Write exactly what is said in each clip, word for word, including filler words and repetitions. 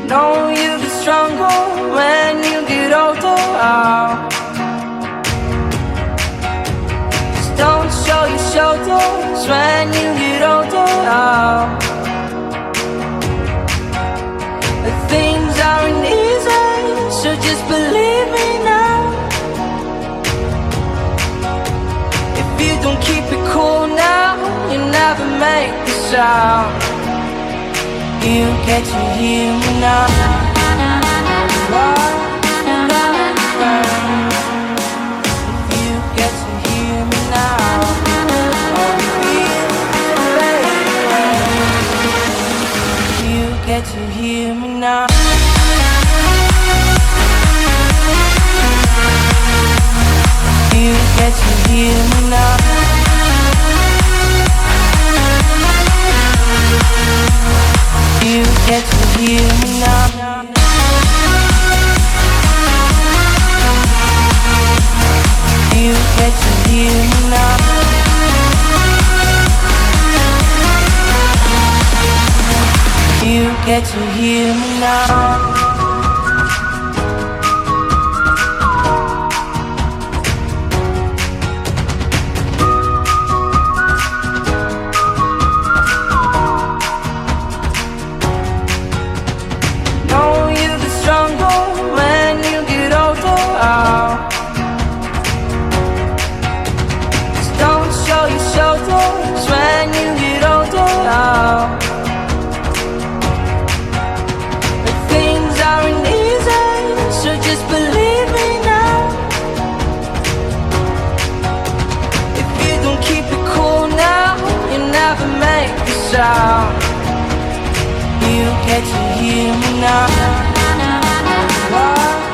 Know you get stronger when you get older. Oh. Just don't show your shoulders when you get older. Oh. But things aren't easy, so just believe me now. If you don't keep it cool now, you never make a sound. You get to hear me now. Why? If you get to hear me now, I'll feel it. You get to hear me now. You get to hear me now. You get to hear me now. You get to hear me now. You get to hear me now. Sound. You get to hear me now. Why?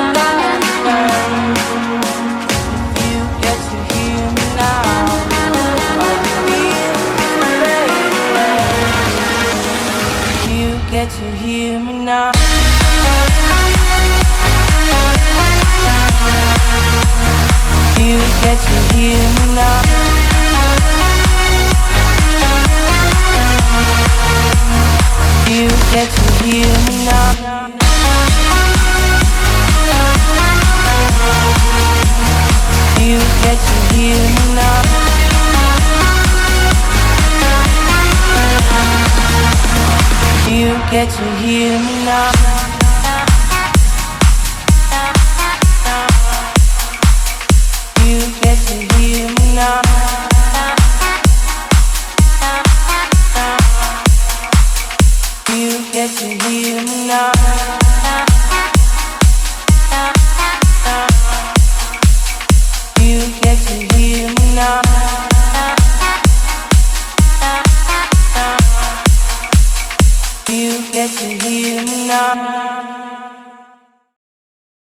You get to hear me now. You get to hear me now. You get to hear me now. You get to hear me now. You get to hear me now. You get to hear me now. You get to hear me now. You get to hear me now. You get to hear me now. You get to hear me now.